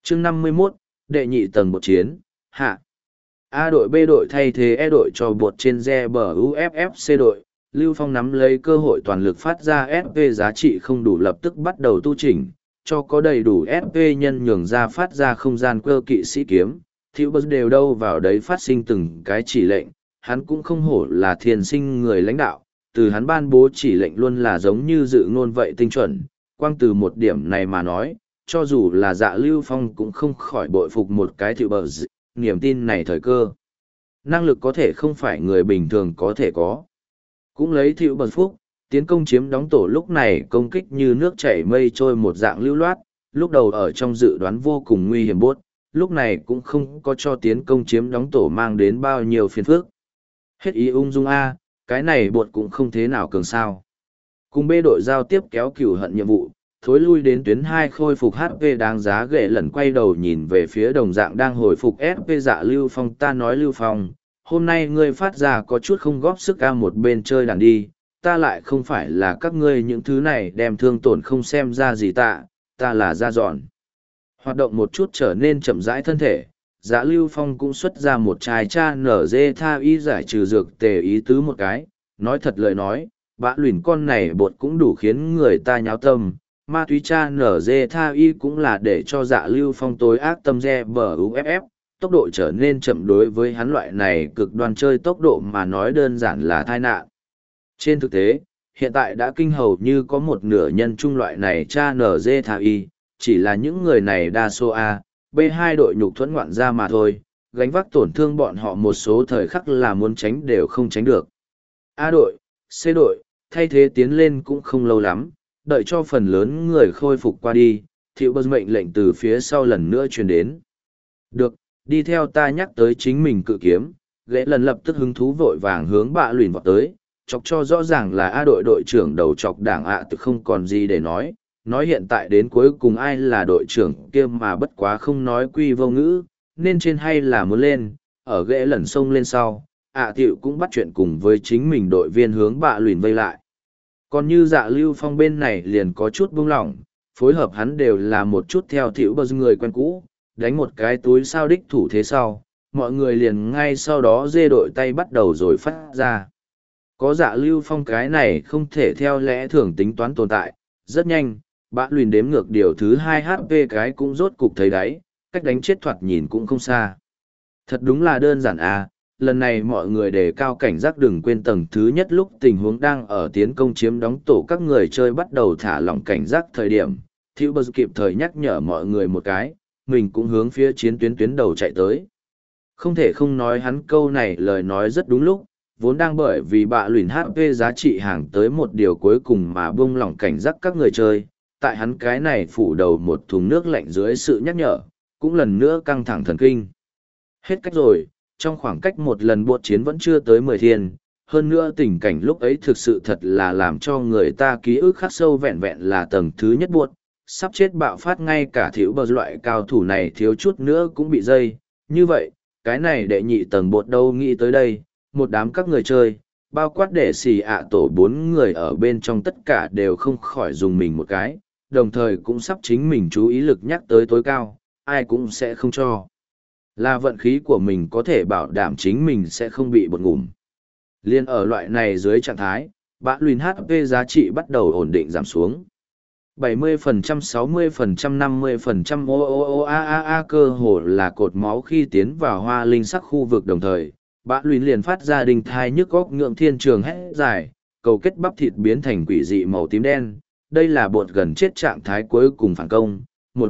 chương 51, đệ nhị tầng một chiến, hạ. A đội B đội thay thế E đội cho bột trên re bờ UFFC đội. Lưu Phong nắm lấy cơ hội toàn lực phát ra SP giá trị không đủ lập tức bắt đầu tu chỉnh, cho có đầy đủ SP nhân nhường ra phát ra không gian cơ kỵ sĩ kiếm. Thiếu bớt đều đâu vào đấy phát sinh từng cái chỉ lệnh, hắn cũng không hổ là thiên sinh người lãnh đạo, từ hắn ban bố chỉ lệnh luôn là giống như dự ngôn vậy tinh chuẩn. Quang từ một điểm này mà nói, cho dù là dạ Lưu Phong cũng không khỏi bội phục một cái thiếu bớt, niềm tin này thời cơ. Năng lực có thể không phải người bình thường có thể có. Cũng lấy Thiệu Bật Phúc, tiến công chiếm đóng tổ lúc này công kích như nước chảy mây trôi một dạng lưu loát, lúc đầu ở trong dự đoán vô cùng nguy hiểm bốt, lúc này cũng không có cho tiến công chiếm đóng tổ mang đến bao nhiêu phiền phức. Hết ý ung dung A, cái này bột cũng không thế nào cường sao. Cùng B đội giao tiếp kéo cửu hận nhiệm vụ, thối lui đến tuyến 2 khôi phục HP đáng giá ghệ lần quay đầu nhìn về phía đồng dạng đang hồi phục SP dạ Lưu Phong ta nói Lưu Phong. Hôm nay ngươi phát ra có chút không góp sức ca một bên chơi đàn đi, ta lại không phải là các ngươi những thứ này đem thương tổn không xem ra gì ta là ra dọn. Hoạt động một chút trở nên chậm rãi thân thể, dạ Lưu Phong cũng xuất ra một chai cha nở dê tha y giải trừ dược tề ý tứ một cái, nói thật lời nói, bã luyện con này bột cũng đủ khiến người ta nháo tâm. Ma túy cha nở dê tha y cũng là để cho dạ Lưu Phong tối ác tâm re bờ UFF, tốc độ trở nên chậm đối với hắn loại này cực đoan chơi tốc độ mà nói đơn giản là tai nạn. Trên thực tế, hiện tại đã kinh hầu như có một nửa nhân trung loại này cha nở dê tha y, chỉ là những người này đa số A, B2 đội nhục thuẫn ngoạn ra mà thôi, gánh vác tổn thương bọn họ một số thời khắc là muốn tránh đều không tránh được. A đội, C đội, thay thế tiến lên cũng không lâu lắm, đợi cho phần lớn người khôi phục qua đi, Thiệu Bật mệnh lệnh từ phía sau lần nữa truyền đến. Được, đi theo ta nhắc tới chính mình cự kiếm, ghệ lần lập tức hứng thú vội vàng hướng bạ lùn vọt tới, chọc cho rõ ràng là A đội đội trưởng đầu chọc đảng ạ tự không còn gì để nói hiện tại đến cuối cùng ai là đội trưởng kia mà bất quá không nói quy vô ngữ, nên trên hay là muốn lên, ở ghệ lần sông lên sau, ạ tiệu cũng bắt chuyện cùng với chính mình đội viên hướng bạ lùn vây lại. Còn như dạ Lưu Phong bên này liền có chút buông lỏng, phối hợp hắn đều là một chút theo Thiệu Bật người quen cũ, đánh một cái túi sao đích thủ thế sau, mọi người liền ngay sau đó dê đội tay bắt đầu rồi phát ra. Có dạ Lưu Phong cái này không thể theo lẽ thường tính toán tồn tại, rất nhanh, bã lùn đếm ngược điều thứ 2 HP cái cũng rốt cục thấy đáy, cách đánh chết thoạt nhìn cũng không xa. Thật đúng là đơn giản à, lần này mọi người đề cao cảnh giác đừng quên tầng thứ nhất lúc tình huống đang ở tiến công chiếm đóng tổ các người chơi bắt đầu thả lỏng cảnh giác thời điểm. Thiệu Bật kịp thời nhắc nhở mọi người một cái, mình cũng hướng phía chiến tuyến đầu chạy tới. Không thể không nói hắn câu này lời nói rất đúng lúc, vốn đang bởi vì bạ lùn HP giá trị hàng tới một điều cuối cùng mà buông lỏng cảnh giác các người chơi, tại hắn cái này phủ đầu một thùng nước lạnh dưới sự nhắc nhở, cũng lần nữa căng thẳng thần kinh. Hết cách rồi, trong khoảng cách một lần buộc chiến vẫn chưa tới 10 thiên, hơn nữa tình cảnh lúc ấy thực sự thật là làm cho người ta ký ức khắc sâu vẹn vẹn là tầng thứ nhất buộc, sắp chết bạo phát ngay cả Thiệu Bật loại cao thủ này thiếu chút nữa cũng bị dây, như vậy, cái này đệ nhị tầng bột đâu nghĩ tới đây, một đám các người chơi, bao quát để xì ạ tổ 4 người ở bên trong tất cả đều không khỏi dùng mình một cái, đồng thời cũng sắp chính mình chú ý lực nhắc tới tối cao, ai cũng sẽ không cho. Là vận khí của mình có thể bảo đảm chính mình sẽ không bị bột ngủm. Liên ở loại này dưới trạng thái, bã lùn HP giá trị bắt đầu ổn định giảm xuống. 70%, 60%, 50% cơ hồ là cột máu khi tiến vào hoa linh sắc khu vực đồng thời. Bã lùn liền phát ra đình thai nhức góc ngưỡng thiên trường hét dài, cầu kết bắp thịt biến thành quỷ dị màu tím đen. Đây là bột gần chết trạng thái cuối cùng phản công.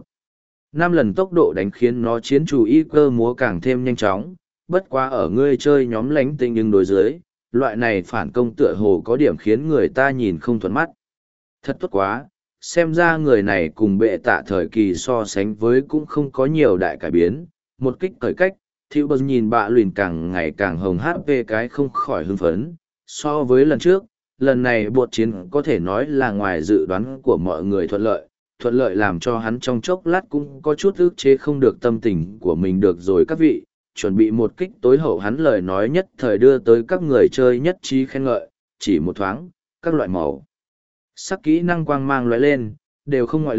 5 lần tốc độ đánh khiến nó chiến chủ y cơ múa càng thêm nhanh chóng, bất quá ở ngươi chơi nhóm lánh tinh nhưng đối dưới, loại này phản công tựa hồ có điểm khiến người ta nhìn không thuận mắt. Thật tốt quá, xem ra người này cùng bệ tạ thời kỳ so sánh với cũng không có nhiều đại cải biến, một kích cởi cách, Thiệu Bật nhìn bạ lùn càng ngày càng hồng HP cái không khỏi hưng phấn, so với lần trước, lần này bột chiến có thể nói là ngoài dự đoán của mọi người thuận lợi làm cho hắn trong chốc lát cũng có chút ức chế không được tâm tình của mình được rồi các vị, chuẩn bị một kích tối hậu hắn lời nói nhất thời đưa tới các người chơi nhất trí khen ngợi, chỉ một thoáng, các loại màu. Sắc kỹ năng quang mang lóe lên, đều không ngoại lệ,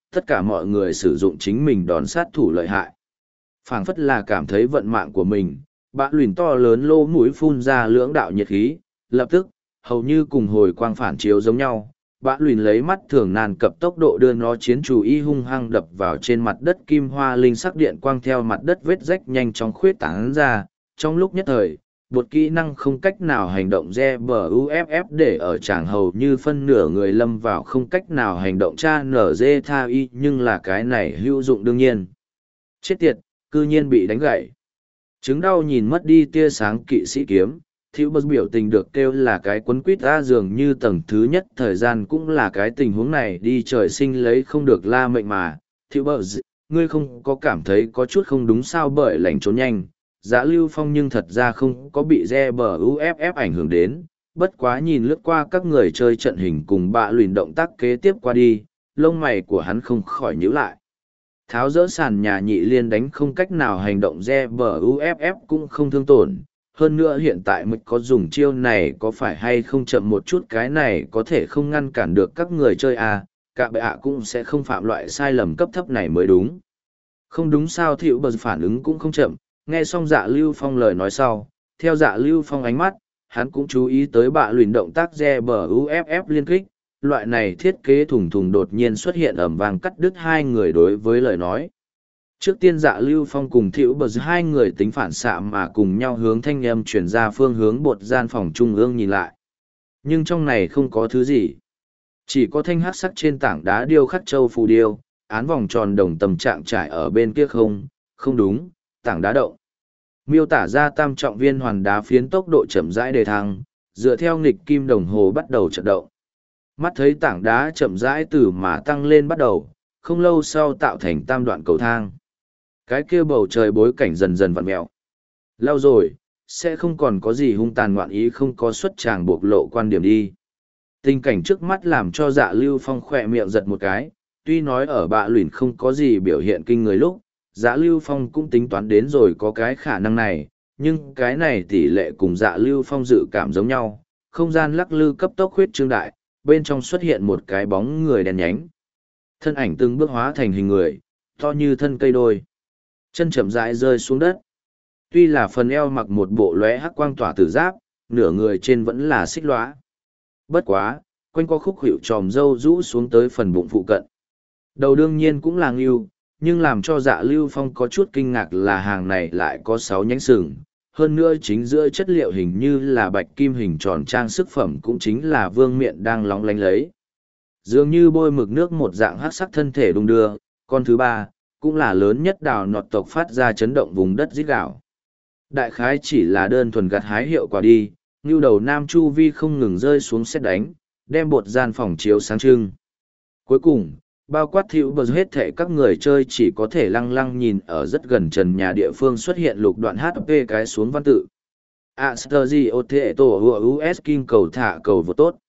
tất cả mọi người sử dụng chính mình đòn sát thủ lợi hại. Phảng phất là cảm thấy vận mạng của mình, bạ lùn to lớn lô mũi phun ra lưỡng đạo nhiệt khí, lập tức, hầu như cùng hồi quang phản chiếu giống nhau. Bạ lùn lấy mắt thường nan cập tốc độ đưa nó chiến chủ y hung hăng đập vào trên mặt đất, kim hoa linh sắc điện quang theo mặt đất vết rách nhanh chóng khuyết tán ra. Trong lúc nhất thời, một kỹ năng không cách nào hành động GBUFF để ở tràng hầu như phân nửa người lâm vào không cách nào hành động cha nở dê tha y, nhưng là cái này hữu dụng đương nhiên. Chết tiệt, cư nhiên bị đánh gãy. Chứng đau nhìn mất đi tia sáng kỵ sĩ kiếm, Thiệu Bờ biểu tình được kêu là cái quấn quýt ra, dường như tầng thứ nhất thời gian cũng là cái tình huống này đi trời sinh lấy không được la mệnh mà. Thiệu Bờ, ngươi không có cảm thấy có chút không đúng sao? Bởi lành trốn nhanh, Dã Lưu Phong nhưng thật ra không có bị GBUFF ảnh hưởng đến, bất quá nhìn lướt qua các người chơi trận hình cùng bạ lùn động tác kế tiếp qua đi, lông mày của hắn không khỏi nhíu lại. Tháo dỡ sàn nhà nhị liên đánh không cách nào hành động, GBUFF cũng không thương tổn. Hơn nữa hiện tại mịch có dùng chiêu này có phải hay không chậm một chút, cái này có thể không ngăn cản được các người chơi à, cả bệ ạ cũng sẽ không phạm loại sai lầm cấp thấp này mới đúng. Không đúng sao? Thiệu Bờ phản ứng cũng không chậm, nghe xong Dạ Lưu Phong lời nói sau, theo Dạ Lưu Phong ánh mắt, hắn cũng chú ý tới bạ lùn động tác GBUFF liên kích. Loại này thiết kế thùng thùng đột nhiên xuất hiện ầm vang cắt đứt hai người đối với lời nói. Trước tiên Dạ Lưu Phong cùng Thiệu Bờ hai người tính phản xạ mà cùng nhau hướng thanh âm chuyển ra phương hướng bột gian phòng trung ương nhìn lại. Nhưng trong này không có thứ gì. Chỉ có thanh hắc sắc trên tảng đá điêu khắc châu phù điêu, án vòng tròn đồng tâm trạng trải ở bên kia không đúng, tảng đá động. Miêu tả ra tam trọng viên hoàn đá phiến tốc độ chậm rãi đề thăng, dựa theo nghịch kim đồng hồ bắt đầu chợt động. Mắt thấy tảng đá chậm rãi từ mà tăng lên bắt đầu, không lâu sau tạo thành tam đoạn cầu thang. Cái kia bầu trời bối cảnh dần dần vặn mẹo. Lâu rồi, sẽ không còn có gì hung tàn ngoạn ý không có xuất tràng bộc lộ quan điểm đi. Tình cảnh trước mắt làm cho Dạ Lưu Phong khỏe miệng giật một cái, tuy nói ở bạ lùn không có gì biểu hiện kinh người lúc, Dạ Lưu Phong cũng tính toán đến rồi có cái khả năng này, nhưng cái này tỷ lệ cùng Dạ Lưu Phong dự cảm giống nhau, không gian lắc lư cấp tốc huyết trương đại, bên trong xuất hiện một cái bóng người đen nhánh. Thân ảnh từng bước hóa thành hình người, to như thân cây đôi. Chân chậm rãi rơi xuống đất. Tuy là phần eo mặc một bộ lóe hắc quang tỏa tử giáp, nửa người trên vẫn là xích lóa. Bất quá, quanh co khúc hiệu tròm râu rũ xuống tới phần bụng phụ cận. Đầu đương nhiên cũng là ngưu, nhưng làm cho Dạ Lưu Phong có chút kinh ngạc là hàng này lại có 6 nhánh sừng. Hơn nữa chính giữa chất liệu hình như là bạch kim hình tròn trang sức phẩm cũng chính là vương miện đang lóng lánh lấy. Dường như bôi mực nước một dạng hắc sắc thân thể đung đưa, con thứ ba, cũng là lớn nhất đào nọt tộc phát ra chấn động vùng đất rít gào. Đại khái chỉ là đơn thuần gặt hái hiệu quả đi, như đầu nam chu vi không ngừng rơi xuống sét đánh, đem bột gian phòng chiếu sáng trưng. Cuối cùng, bao quát Thiệu Bờ hết thể các người chơi chỉ có thể lăng lăng nhìn ở rất gần trần nhà địa phương xuất hiện lục đoạn HP cái xuống văn tự. Asterzi Oteto US King cầu thả cầu vô tốt.